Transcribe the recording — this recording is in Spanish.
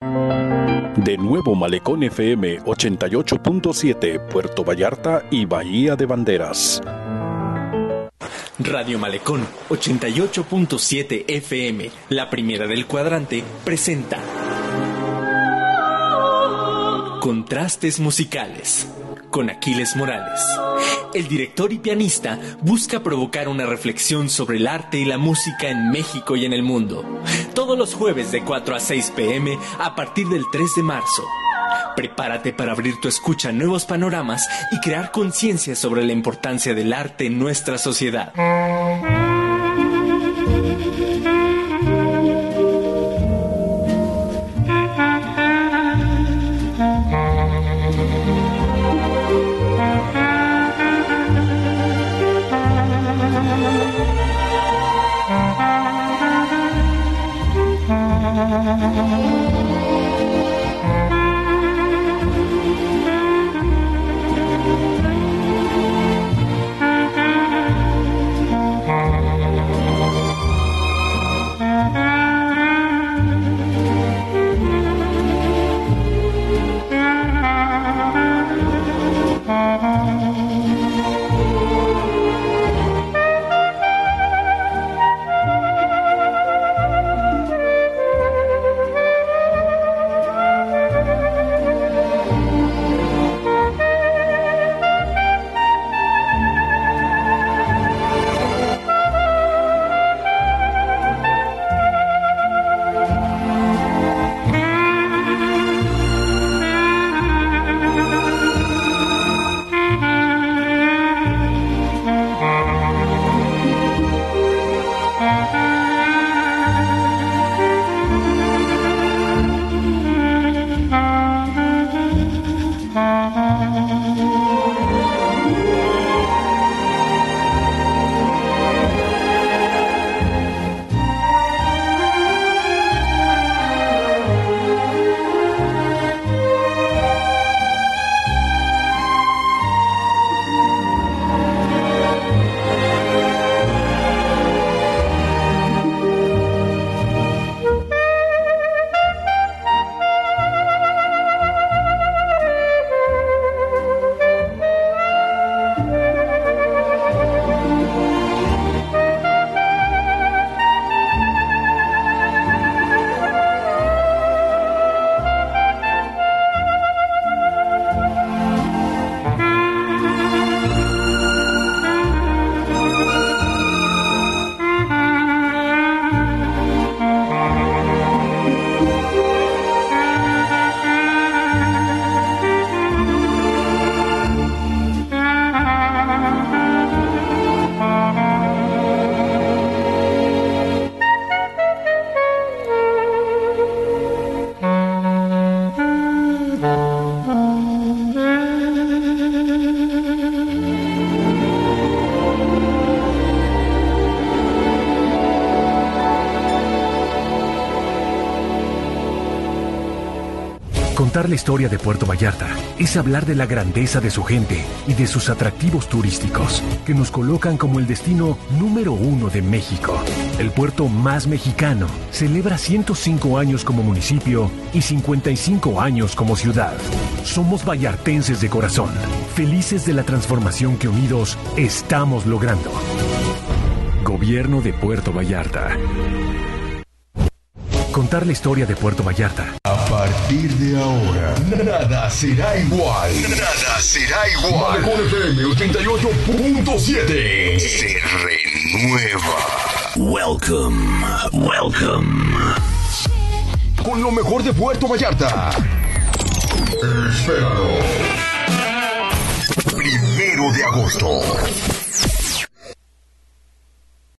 De nuevo Malecón FM 88.7, Puerto Vallarta y Bahía de Banderas. Radio Malecón 88.7 FM, la primera del cuadrante, presenta Contrastes Musicales, con Aquiles Morales. El director y pianista busca provocar una reflexión sobre el arte y la música en México y en el mundo. Todos los jueves de 4 a 6 p.m. a partir del 3 de marzo. Prepárate para abrir tu escucha a nuevos panoramas y crear conciencia sobre la importancia del arte en nuestra sociedad. Contar la historia de Puerto Vallarta es hablar de la grandeza de su gente y de sus atractivos turísticos, que nos colocan como el destino número 1 de México. El puerto más mexicano celebra 105 años como municipio y 55 años como ciudad. Somos vallartenses de corazón, felices de la transformación que unidos estamos logrando. Gobierno de Puerto Vallarta. Contar la historia de Puerto Vallarta. A partir de ahora, nada será igual. Nada será igual. Malecón FM 88.7 se renueva. Welcome, welcome. Con lo mejor de Puerto Vallarta. Espéralo. 1 de agosto.